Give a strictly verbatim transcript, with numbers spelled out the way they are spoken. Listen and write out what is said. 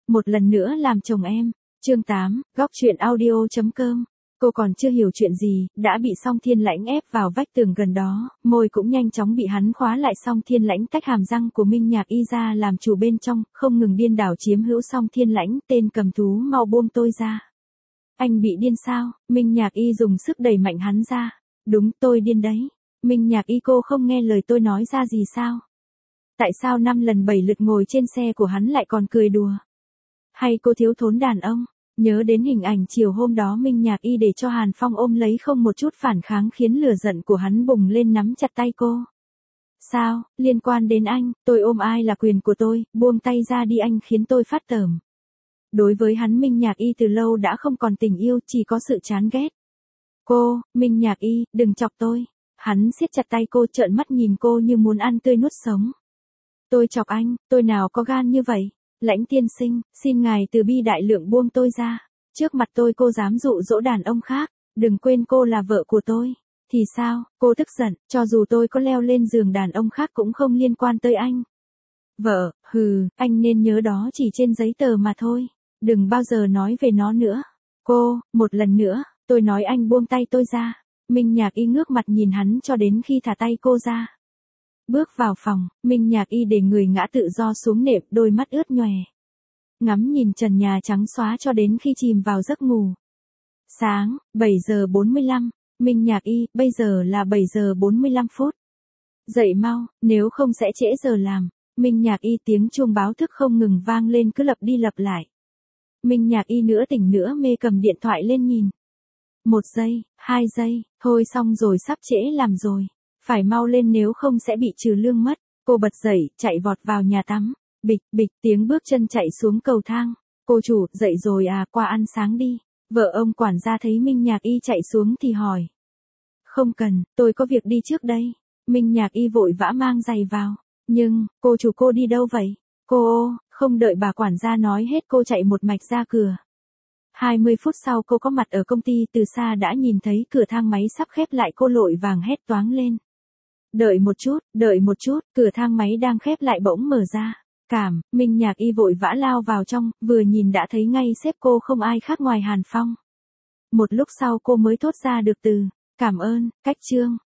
một lần nữa làm chồng em. Chương tám, góc truyện audio chấm com. Cô còn chưa hiểu chuyện gì, đã bị Song Thiên Lãnh ép vào vách tường gần đó, môi cũng nhanh chóng bị hắn khóa lại. Song Thiên Lãnh tách hàm răng của Minh Nhạc Y ra làm chủ bên trong, không ngừng điên đảo chiếm hữu Song Thiên Lãnh. Tên cầm thú, mau buông tôi ra. Anh bị điên sao? Minh Nhạc Y dùng sức đẩy mạnh hắn ra. Đúng, tôi điên đấy. Minh Nhạc Y, cô không nghe lời tôi nói ra gì sao? Tại sao năm lần bảy lượt ngồi trên xe của hắn lại còn cười đùa? Hay cô thiếu thốn đàn ông? Nhớ đến hình ảnh chiều hôm đó Minh Nhạc Y để cho Hàn Phong ôm lấy không một chút phản kháng khiến lửa giận của hắn bùng lên nắm chặt tay cô. Sao, liên quan đến anh, tôi ôm ai là quyền của tôi, buông tay ra đi, anh khiến tôi phát tởm. Đối với hắn Minh Nhạc Y từ lâu đã không còn tình yêu, chỉ có sự chán ghét. Cô, Minh Nhạc Y, đừng chọc tôi. Hắn siết chặt tay cô, trợn mắt nhìn cô như muốn ăn tươi nuốt sống. Tôi chọc anh, tôi nào có gan như vậy. Lãnh tiên sinh, xin ngài từ bi đại lượng buông tôi ra. Trước mặt tôi cô dám dụ dỗ đàn ông khác, đừng quên cô là vợ của tôi. Thì sao, cô tức giận, cho dù tôi có leo lên giường đàn ông khác cũng không liên quan tới anh. Vợ, hừ, anh nên nhớ đó chỉ trên giấy tờ mà thôi. Đừng bao giờ nói về nó nữa. Cô, một lần nữa, tôi nói anh buông tay tôi ra. Minh Nhạc Y ngước mặt nhìn hắn cho đến khi thả tay cô ra. Bước vào phòng, Minh Nhạc Y để người ngã tự do xuống nệm, đôi mắt ướt nhòe. Ngắm nhìn trần nhà trắng xóa cho đến khi chìm vào giấc ngủ. Sáng, bảy giờ bốn mươi lăm, Minh Nhạc Y, bây giờ là bảy giờ bốn mươi lăm phút. Dậy mau, nếu không sẽ trễ giờ làm. Minh Nhạc Y, tiếng chuông báo thức không ngừng vang lên cứ lặp đi lặp lại. Minh Nhạc Y nửa tỉnh nửa mê cầm điện thoại lên nhìn. Một giây, hai giây, thôi xong rồi, sắp trễ làm rồi. Phải mau lên nếu không sẽ bị trừ lương mất. Cô bật dậy, chạy vọt vào nhà tắm. Bịch, bịch, tiếng bước chân chạy xuống cầu thang. Cô chủ, dậy rồi à, qua ăn sáng đi. Vợ ông quản gia thấy Minh Nhạc Y chạy xuống thì hỏi. Không cần, tôi có việc đi trước đây. Minh Nhạc Y vội vã mang giày vào. Nhưng, cô chủ cô đi đâu vậy? Cô, không đợi bà quản gia nói hết cô chạy một mạch ra cửa. hai mươi phút sau cô có mặt ở công ty, từ xa đã nhìn thấy cửa thang máy sắp khép lại, cô lội vàng hét toáng lên. Đợi một chút, đợi một chút, cửa thang máy đang khép lại bỗng mở ra. Cảm, Minh Nhạc Y vội vã lao vào trong, vừa nhìn đã thấy ngay sếp cô không ai khác ngoài Hàn Phong. Một lúc sau cô mới thốt ra được từ, cảm ơn, cách trương.